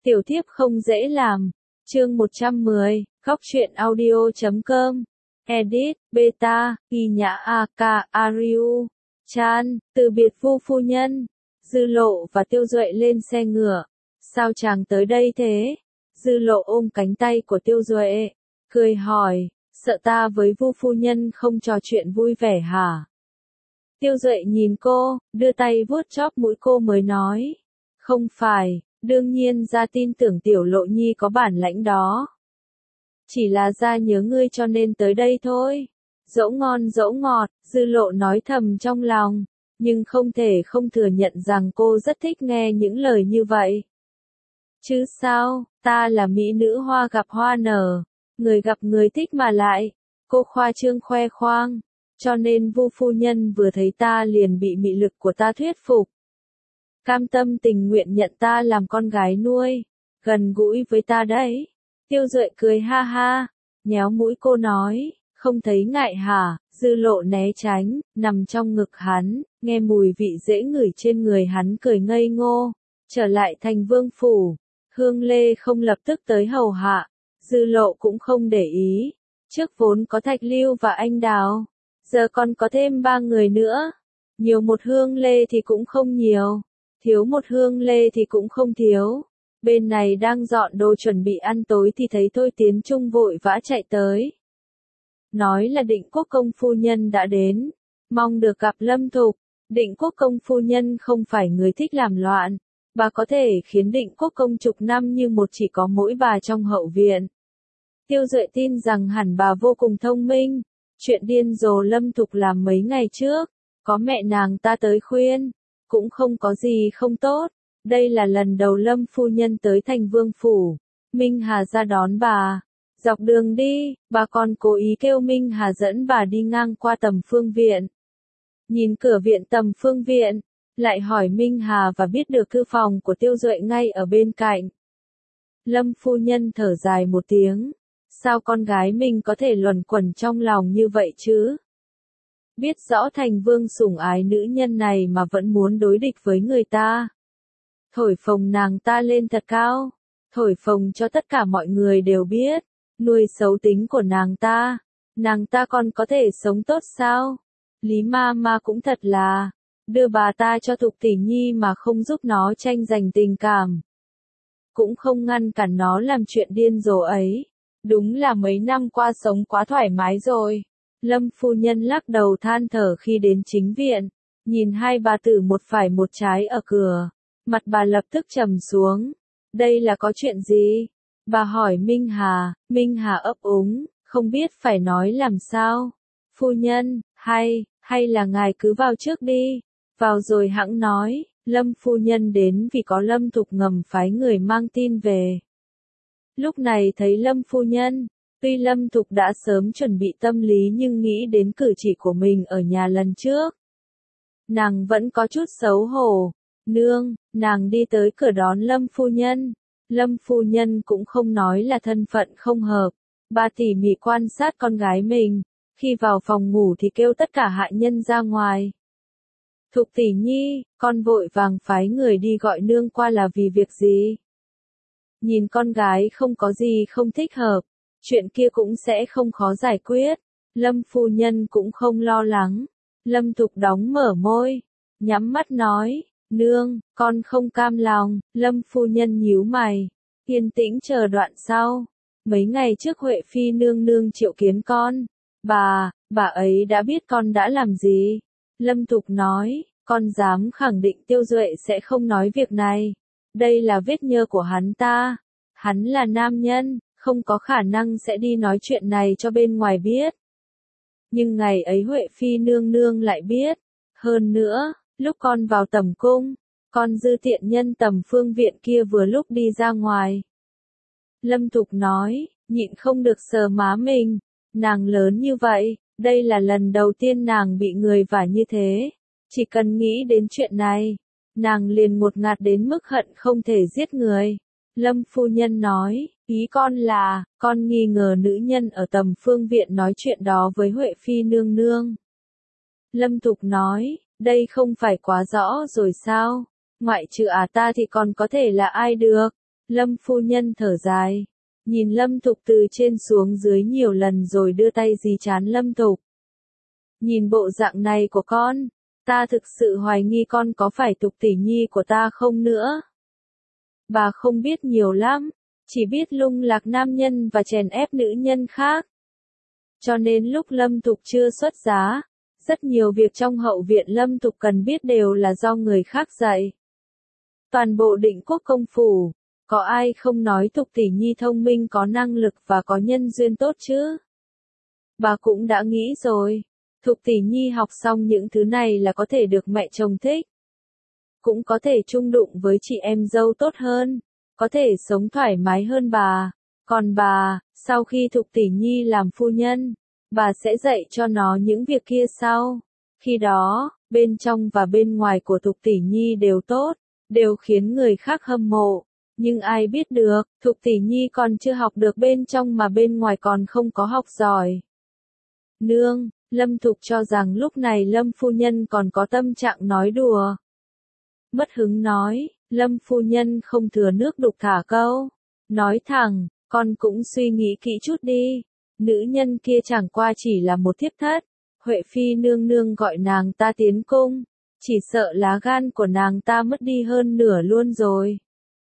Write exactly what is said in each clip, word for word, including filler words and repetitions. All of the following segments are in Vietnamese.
Tiểu thiếp không dễ làm. Chương một trăm mười, góc truyện audio chấm com. Edit, Beta, Ghi Nhã a ca, Ariu. Chan, từ biệt Vu phu nhân. Dư Lộ và Tiêu Duệ lên xe ngựa. Sao chàng tới đây thế? Dư Lộ ôm cánh tay của Tiêu Duệ, cười hỏi, sợ ta với Vu phu nhân không trò chuyện vui vẻ hả? Tiêu Duệ nhìn cô, đưa tay vuốt chóp mũi cô mới nói, không phải, đương nhiên gia tin tưởng Tiểu Lộ Nhi có bản lãnh đó. Chỉ là gia nhớ ngươi cho nên tới đây thôi. Dẫu ngon dẫu ngọt, Dư Lộ nói thầm trong lòng, nhưng không thể không thừa nhận rằng cô rất thích nghe những lời như vậy. Chứ sao, ta là mỹ nữ hoa gặp hoa nở, người gặp người thích mà lại, cô khoa trương khoe khoang, cho nên Vu phu nhân vừa thấy ta liền bị mị lực của ta thuyết phục. Cam tâm tình nguyện nhận ta làm con gái nuôi, gần gũi với ta đấy. Tiêu Duệ cười ha ha, nhéo mũi cô nói, không thấy ngại hả? Dư Lộ né tránh, nằm trong ngực hắn, nghe mùi vị dễ ngửi trên người hắn cười ngây ngô. Trở lại thành vương phủ, Hương Lê không lập tức tới hầu hạ, Dư Lộ cũng không để ý. Trước vốn có Thạch Lưu và Anh Đào, giờ còn có thêm ba người nữa. Nhiều một Hương Lê thì cũng không nhiều, thiếu một Hương Lê thì cũng không thiếu. Bên này đang dọn đồ chuẩn bị ăn tối thì thấy Thôi Tiến Trung vội vã chạy tới. Nói là Định Quốc công phu nhân đã đến, mong được gặp Lâm Thục. Định Quốc công phu nhân không phải người thích làm loạn, bà có thể khiến Định Quốc công chục năm như một chỉ có mỗi bà trong hậu viện. Tiêu Duệ tin rằng hẳn bà vô cùng thông minh, chuyện điên rồ Lâm Thục làm mấy ngày trước, có mẹ nàng ta tới khuyên, cũng không có gì không tốt. Đây là lần đầu Lâm phu nhân tới thành vương phủ, Minh Hà ra đón bà. Dọc đường đi, bà còn cố ý kêu Minh Hà dẫn bà đi ngang qua Tầm Phương Viện. Nhìn cửa viện Tầm Phương Viện, lại hỏi Minh Hà và biết được thư phòng của Tiêu Duệ ngay ở bên cạnh. Lâm phu nhân thở dài một tiếng, sao con gái mình có thể luẩn quẩn trong lòng như vậy chứ? Biết rõ thành vương sủng ái nữ nhân này mà vẫn muốn đối địch với người ta. Thổi phồng nàng ta lên thật cao, thổi phồng cho tất cả mọi người đều biết, nuôi xấu tính của nàng ta, nàng ta còn có thể sống tốt sao? Lý ma ma cũng thật là, đưa bà ta cho Thục tỷ nhi mà không giúp nó tranh giành tình cảm. Cũng không ngăn cản nó làm chuyện điên rồ ấy, đúng là mấy năm qua sống quá thoải mái rồi. Lâm phu nhân lắc đầu than thở khi đến chính viện, nhìn hai bà tử một phải một trái ở cửa. Mặt bà lập tức trầm xuống. Đây là có chuyện gì? Bà hỏi Minh Hà, Minh Hà ấp úng, không biết phải nói làm sao. Phu nhân, hay, hay là ngài cứ vào trước đi. Vào rồi hẵng nói, Lâm phu nhân đến vì có Lâm Thục ngầm phái người mang tin về. Lúc này thấy Lâm phu nhân, tuy Lâm Thục đã sớm chuẩn bị tâm lý nhưng nghĩ đến cử chỉ của mình ở nhà lần trước. Nàng vẫn có chút xấu hổ. Nương, nàng đi tới cửa đón Lâm phu nhân. Lâm phu nhân cũng không nói là thân phận không hợp. Bà tỉ mỉ quan sát con gái mình. Khi vào phòng ngủ thì kêu tất cả hạ nhân ra ngoài. Thục tỷ nhi, con vội vàng phái người đi gọi nương qua là vì việc gì? Nhìn con gái không có gì không thích hợp. Chuyện kia cũng sẽ không khó giải quyết. Lâm phu nhân cũng không lo lắng. Lâm Thục đóng mở môi, nhắm mắt nói. Nương, con không cam lòng. Lâm phu nhân nhíu mày, yên tĩnh chờ đoạn sau. Mấy ngày trước Huệ Phi nương nương triệu kiến con. Bà, bà ấy đã biết con đã làm gì. Lâm Thục nói, con dám khẳng định Tiêu Duệ sẽ không nói việc này. Đây là vết nhơ của hắn ta. Hắn là nam nhân, không có khả năng sẽ đi nói chuyện này cho bên ngoài biết. Nhưng ngày ấy Huệ Phi nương nương lại biết. Hơn nữa, lúc con vào tầm cung, con dư tiện nhân Tầm Phương Viện kia vừa lúc đi ra ngoài. Lâm Thục nói, nhịn không được sờ má mình, nàng lớn như vậy, đây là lần đầu tiên nàng bị người vả như thế. Chỉ cần nghĩ đến chuyện này, nàng liền ngột ngạt đến mức hận không thể giết người. Lâm phu nhân nói, ý con là, con nghi ngờ nữ nhân ở Tầm Phương Viện nói chuyện đó với Huệ Phi nương nương. Lâm Thục nói, đây không phải quá rõ rồi sao? Ngoại trừ à ta thì còn có thể là ai được? Lâm phu nhân thở dài, nhìn Lâm Thục từ trên xuống dưới nhiều lần rồi đưa tay dí trán Lâm Thục. Nhìn bộ dạng này của con, ta thực sự hoài nghi con có phải Thục tỷ nhi của ta không nữa. Bà không biết nhiều lắm, chỉ biết lung lạc nam nhân và chèn ép nữ nhân khác. Cho nên lúc Lâm Thục chưa xuất giá, rất nhiều việc trong hậu viện Lâm Thục cần biết đều là do người khác dạy. Toàn bộ Định Quốc công phủ, có ai không nói Thục tỷ nhi thông minh có năng lực và có nhân duyên tốt chứ? Bà cũng đã nghĩ rồi, Thục tỷ nhi học xong những thứ này là có thể được mẹ chồng thích. Cũng có thể chung đụng với chị em dâu tốt hơn, có thể sống thoải mái hơn bà. Còn bà, sau khi Thục tỷ nhi làm phu nhân, bà sẽ dạy cho nó những việc kia sau. Khi đó, bên trong và bên ngoài của Thục tỷ nhi đều tốt, đều khiến người khác hâm mộ. Nhưng ai biết được, Thục tỷ nhi còn chưa học được bên trong mà bên ngoài còn không có học giỏi. Nương, Lâm Thục cho rằng lúc này Lâm phu nhân còn có tâm trạng nói đùa. Mất hứng nói, Lâm phu nhân không thừa nước đục thả câu. Nói thẳng, con cũng suy nghĩ kỹ chút đi. Nữ nhân kia chẳng qua chỉ là một thiếp thất. Huệ phi nương nương gọi nàng ta tiến cung. Chỉ sợ lá gan của nàng ta mất đi hơn nửa luôn rồi.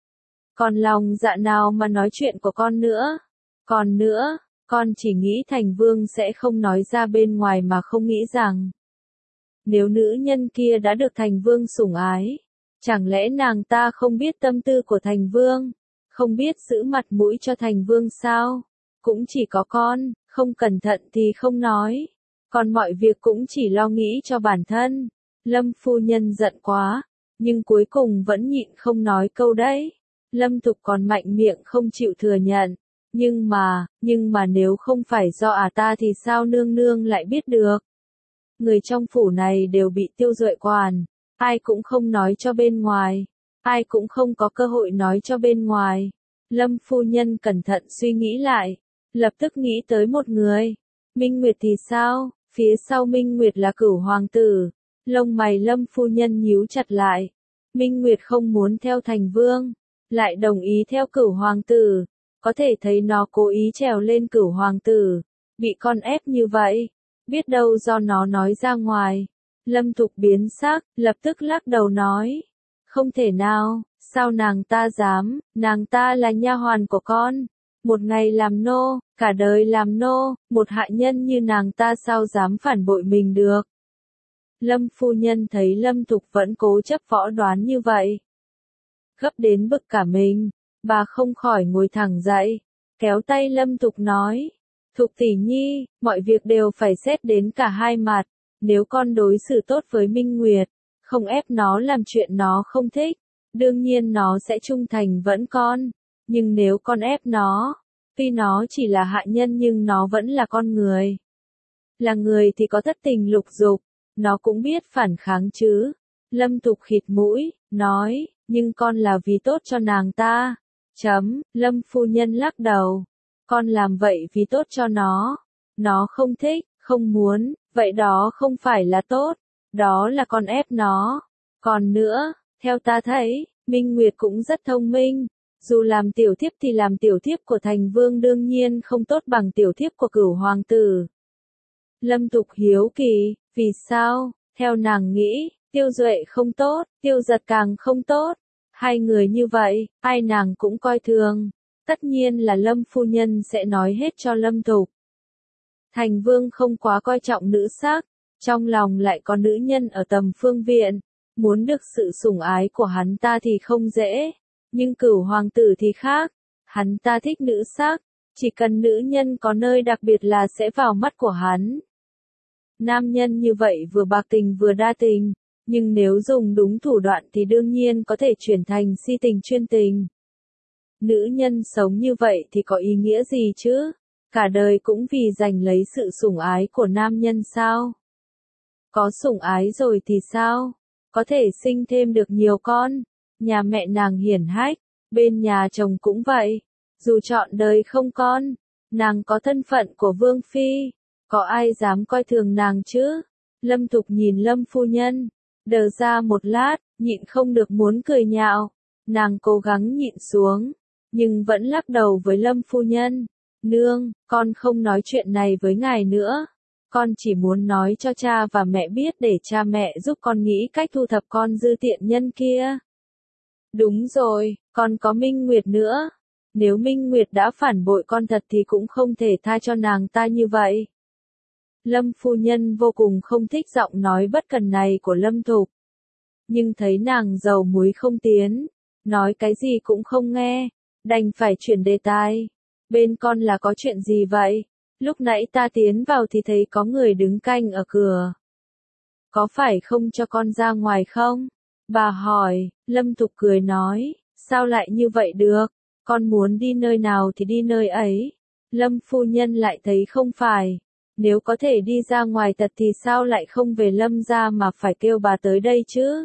Còn lòng dạ nào mà nói chuyện của con nữa. Còn nữa, con chỉ nghĩ thành vương sẽ không nói ra bên ngoài mà không nghĩ rằng. Nếu nữ nhân kia đã được thành vương sủng ái, chẳng lẽ nàng ta không biết tâm tư của thành vương, không biết giữ mặt mũi cho thành vương sao? Cũng chỉ có con, không cẩn thận thì không nói, còn mọi việc cũng chỉ lo nghĩ cho bản thân. Lâm phu nhân giận quá, nhưng cuối cùng vẫn nhịn không nói câu đấy. Lâm Thục còn mạnh miệng không chịu thừa nhận. Nhưng mà, nhưng mà nếu không phải do à ta thì sao nương nương lại biết được? Người trong phủ này đều bị Tiêu Duệ quản, ai cũng không nói cho bên ngoài, ai cũng không có cơ hội nói cho bên ngoài. Lâm phu nhân cẩn thận suy nghĩ lại, lập tức nghĩ tới một người. Minh Nguyệt thì sao? Phía sau Minh Nguyệt là Cửu hoàng tử. Lông mày Lâm phu nhân nhíu chặt lại. Minh Nguyệt không muốn theo thành vương, lại đồng ý theo Cửu hoàng tử. Có thể thấy nó cố ý trèo lên Cửu hoàng tử, bị con ép như vậy, biết đâu do nó nói ra ngoài. Lâm Thục biến sắc, lập tức lắc đầu nói, không thể nào, sao nàng ta dám, nàng ta là nha hoàn của con, một ngày làm nô, cả đời làm nô, một hạ nhân như nàng ta sao dám phản bội mình được. Lâm phu nhân thấy Lâm Thục vẫn cố chấp võ đoán như vậy, gấp đến bực cả mình. Bà không khỏi ngồi thẳng dậy, kéo tay Lâm Thục nói, Thục tỷ nhi, mọi việc đều phải xét đến cả hai mặt, nếu con đối xử tốt với Minh Nguyệt, không ép nó làm chuyện nó không thích, đương nhiên nó sẽ trung thành vẫn con, nhưng nếu con ép nó, tuy nó chỉ là hạ nhân nhưng nó vẫn là con người. Là người thì có thất tình lục dục, nó cũng biết phản kháng chứ. Lâm Thục khịt mũi, nói, nhưng con là vì tốt cho nàng ta. Chấm, Lâm phu nhân lắc đầu. Con làm vậy vì tốt cho nó. Nó không thích, không muốn, vậy đó không phải là tốt. Đó là con ép nó. Còn nữa, theo ta thấy, Minh Nguyệt cũng rất thông minh. Dù làm tiểu thiếp thì làm tiểu thiếp của thành vương đương nhiên không tốt bằng tiểu thiếp của Cửu hoàng tử. Lâm Thục hiếu kỳ, vì sao? Theo nàng nghĩ, Tiêu Duệ không tốt, Tiêu Giật càng không tốt. Hai người như vậy, ai nàng cũng coi thường. Tất nhiên là Lâm phu nhân sẽ nói hết cho Lâm Thục. Thành vương không quá coi trọng nữ sắc, trong lòng lại có nữ nhân ở tầm phương viện. Muốn được sự sủng ái của hắn ta thì không dễ. Nhưng Cửu hoàng tử thì khác. Hắn ta thích nữ sắc, chỉ cần nữ nhân có nơi đặc biệt là sẽ vào mắt của hắn. Nam nhân như vậy vừa bạc tình vừa đa tình. Nhưng nếu dùng đúng thủ đoạn thì đương nhiên có thể chuyển thành si tình chuyên tình. Nữ nhân sống như vậy thì có ý nghĩa gì chứ? Cả đời cũng vì giành lấy sự sủng ái của nam nhân sao? Có sủng ái rồi thì sao? Có thể sinh thêm được nhiều con. Nhà mẹ nàng hiển hách, bên nhà chồng cũng vậy. Dù chọn đời không con, nàng có thân phận của vương phi. Có ai dám coi thường nàng chứ? Lâm Thục nhìn Lâm phu nhân. Đờ ra một lát, nhịn không được muốn cười nhạo. Nàng cố gắng nhịn xuống, nhưng vẫn lắc đầu với Lâm phu nhân. Nương, con không nói chuyện này với ngài nữa. Con chỉ muốn nói cho cha và mẹ biết để cha mẹ giúp con nghĩ cách thu thập con dư tiện nhân kia. Đúng rồi, còn có Minh Nguyệt nữa. Nếu Minh Nguyệt đã phản bội con thật thì cũng không thể tha cho nàng ta như vậy. Lâm phu nhân vô cùng không thích giọng nói bất cần này của Lâm Thục. Nhưng thấy nàng dầu muối không tiến, nói cái gì cũng không nghe, đành phải chuyển đề tài. Bên con là có chuyện gì vậy? Lúc nãy ta tiến vào thì thấy có người đứng canh ở cửa. Có phải không cho con ra ngoài không? Bà hỏi. Lâm Thục cười nói, sao lại như vậy được? Con muốn đi nơi nào thì đi nơi ấy. Lâm phu nhân lại thấy không phải. Nếu có thể đi ra ngoài thật thì sao lại không về Lâm gia mà phải kêu bà tới đây chứ?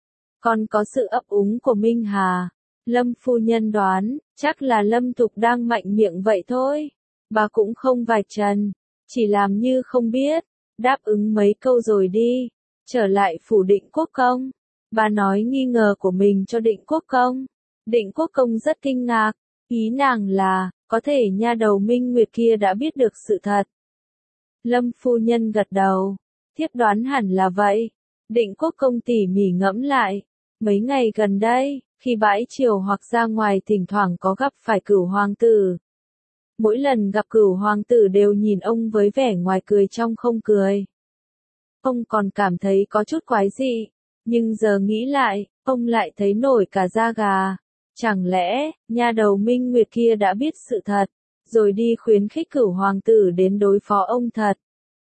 Con có sự ấp úng của Minh Hà. Lâm phu nhân đoán, chắc là Lâm Thục đang mạnh miệng vậy thôi. Bà cũng không vạch trần, chỉ làm như không biết, đáp ứng mấy câu rồi đi. Trở lại phủ Định Quốc Công. Bà nói nghi ngờ của mình cho Định Quốc Công. Định Quốc Công rất kinh ngạc, ý nàng là, có thể nha đầu Minh Nguyệt kia đã biết được sự thật. Lâm phu nhân gật đầu, thiếp đoán hẳn là vậy. Định Quốc Công tỉ mỉ ngẫm lại, mấy ngày gần đây, khi bãi triều hoặc ra ngoài thỉnh thoảng có gặp phải Cửu hoàng tử. Mỗi lần gặp Cửu hoàng tử đều nhìn ông với vẻ ngoài cười trong không cười. Ông còn cảm thấy có chút quái dị, nhưng giờ nghĩ lại, ông lại thấy nổi cả da gà. Chẳng lẽ, nha đầu Minh Nguyệt kia đã biết sự thật, rồi đi khuyến khích Cửu hoàng tử đến đối phó ông thật.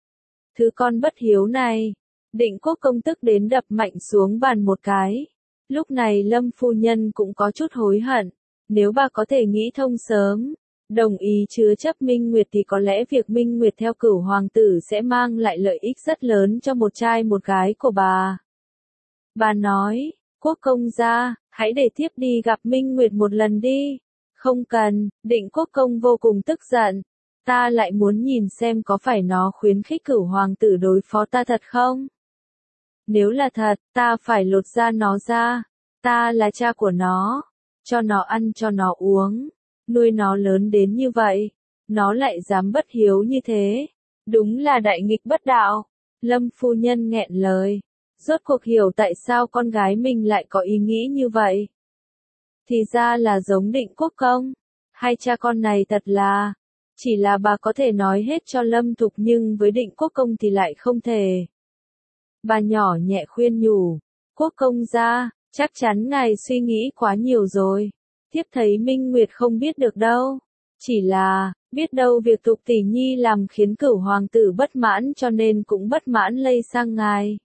Thứ con bất hiếu này, Định Quốc Công tức đến đập mạnh xuống bàn một cái. Lúc này Lâm phu nhân cũng có chút hối hận, nếu bà có thể nghĩ thông sớm, đồng ý chứa chấp Minh Nguyệt thì có lẽ việc Minh Nguyệt theo Cửu hoàng tử sẽ mang lại lợi ích rất lớn cho một trai một gái của bà. Bà nói, Quốc công gia, hãy để thiếp đi gặp Minh Nguyệt một lần đi. Không cần. Định Quốc Công vô cùng tức giận. Ta lại muốn nhìn xem có phải nó khuyến khích Cửu hoàng tử đối phó ta thật không? Nếu là thật, ta phải lột da nó ra. Ta là cha của nó. Cho nó ăn cho nó uống. Nuôi nó lớn đến như vậy. Nó lại dám bất hiếu như thế. Đúng là đại nghịch bất đạo. Lâm phu nhân nghẹn lời. Rốt cuộc hiểu tại sao con gái mình lại có ý nghĩ như vậy. Thì ra là giống Định Quốc Công. Hai cha con này thật là, chỉ là bà có thể nói hết cho Lâm Thục nhưng với Định Quốc Công thì lại không thể. Bà nhỏ nhẹ khuyên nhủ, Quốc công gia, chắc chắn ngài suy nghĩ quá nhiều rồi. Thiếp thấy Minh Nguyệt không biết được đâu. Chỉ là, biết đâu việc Thục tỷ nhi làm khiến Cửu hoàng tử bất mãn cho nên cũng bất mãn lây sang ngài.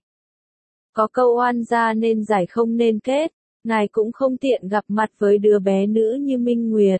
Có câu oan gia nên giải không nên kết, ngài cũng không tiện gặp mặt với đứa bé nữ như Minh Nguyệt.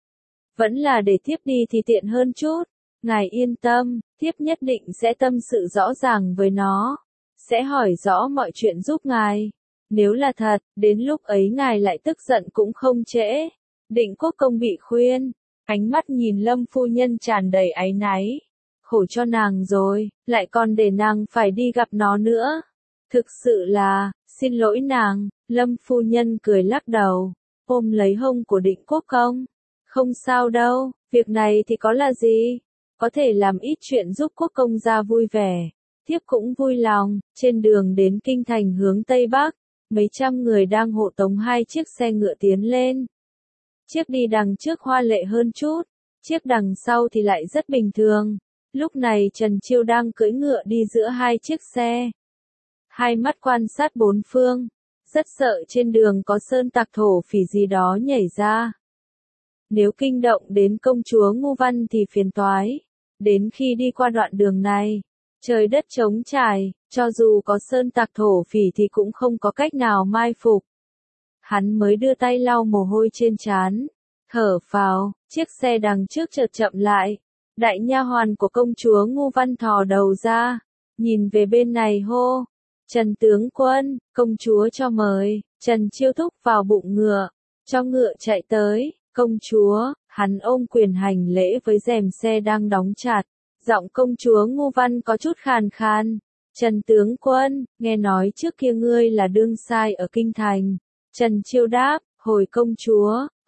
Vẫn là để thiếp đi thì tiện hơn chút. Ngài yên tâm, thiếp nhất định sẽ tâm sự rõ ràng với nó. Sẽ hỏi rõ mọi chuyện giúp ngài. Nếu là thật, đến lúc ấy ngài lại tức giận cũng không trễ. Định Quốc Công bị khuyên, ánh mắt nhìn Lâm phu nhân tràn đầy áy náy. Khổ cho nàng rồi, lại còn để nàng phải đi gặp nó nữa. Thực sự là, xin lỗi nàng. Lâm phu nhân cười lắc đầu, ôm lấy hông của Định Quốc Công. Không sao đâu, việc này thì có là gì? Có thể làm ít chuyện giúp Quốc công gia vui vẻ. Thiếp cũng vui lòng. Trên đường đến kinh thành hướng Tây Bắc, mấy trăm người đang hộ tống hai chiếc xe ngựa tiến lên. Chiếc đi đằng trước hoa lệ hơn chút, chiếc đằng sau thì lại rất bình thường. Lúc này Trần Chiêu đang cưỡi ngựa đi giữa hai chiếc xe. Hai mắt quan sát bốn phương, rất sợ trên đường có sơn tặc thổ phỉ gì đó nhảy ra. Nếu kinh động đến công chúa Ngu Văn thì phiền toái. Đến khi đi qua đoạn đường này, trời đất trống trải, cho dù có sơn tặc thổ phỉ thì cũng không có cách nào mai phục. Hắn mới đưa tay lau mồ hôi trên trán, thở phào, chiếc xe đằng trước chợt chậm lại. Đại nha hoàn của công chúa Ngu Văn thò đầu ra, nhìn về bên này hô, Trần tướng quân, công chúa cho mời. Trần Chiêu thúc vào bụng ngựa, cho ngựa chạy tới. Công chúa, hắn ôm quyền hành lễ với rèm xe đang đóng chặt. Giọng công chúa Ngu Văn có chút khàn khàn. Trần tướng quân, nghe nói trước kia ngươi là đương sai ở kinh thành. Trần Chiêu đáp, hồi công chúa,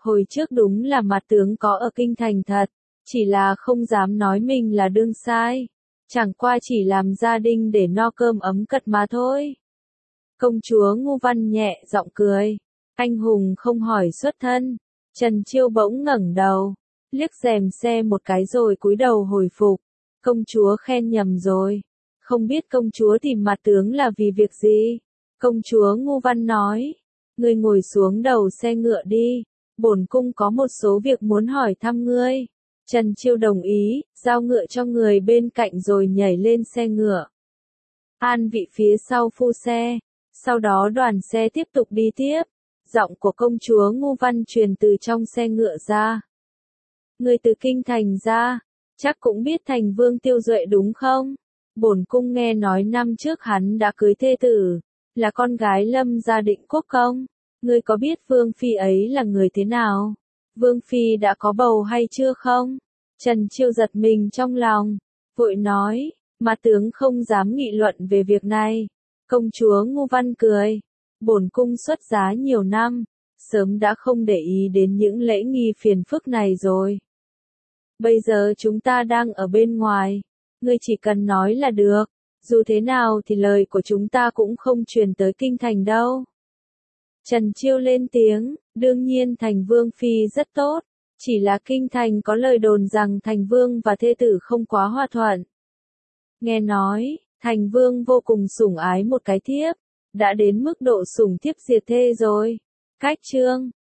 Hồi trước đúng là mặt tướng có ở kinh thành thật, chỉ là không dám nói mình là đương sai. Chẳng qua chỉ làm gia đình để no cơm ấm cật mà thôi. Công chúa Ngu Văn nhẹ giọng cười. Anh hùng không hỏi xuất thân. Trần Chiêu bỗng ngẩng đầu, liếc rèm xe một cái rồi cúi đầu hồi phục. Công chúa khen nhầm rồi. Không biết công chúa tìm mặt tướng là vì việc gì? Công chúa Ngu Văn nói. Ngươi ngồi xuống đầu xe ngựa đi. Bổn cung có một số việc muốn hỏi thăm ngươi. Trần Chiêu đồng ý, giao ngựa cho người bên cạnh rồi nhảy lên xe ngựa. An vị phía sau phu xe. Sau đó đoàn xe tiếp tục đi tiếp. Giọng của công chúa Ngu Văn truyền từ trong xe ngựa ra. Người từ kinh thành ra, chắc cũng biết thành vương Tiêu Duệ đúng không? Bổn cung nghe nói năm trước hắn đã cưới thê tử, là con gái Lâm Gia Định Quốc công. Ngươi có biết vương phi ấy là người thế nào? Vương phi đã có bầu hay chưa không? Trần Chiêu giật mình trong lòng, vội nói, mà tướng không dám nghị luận về việc này. Công chúa Ngu Văn cười, bổn cung xuất giá nhiều năm, sớm đã không để ý đến những lễ nghi phiền phức này rồi. Bây giờ chúng ta đang ở bên ngoài, ngươi chỉ cần nói là được, dù thế nào thì lời của chúng ta cũng không truyền tới kinh thành đâu. Trần Chiêu lên tiếng, đương nhiên thành vương phi rất tốt, chỉ là kinh thành có lời đồn rằng thành vương và thê tử không quá hòa thuận. Nghe nói, thành vương vô cùng sủng ái một cái thiếp, đã đến mức độ sủng thiếp diệt thê rồi. Cách chương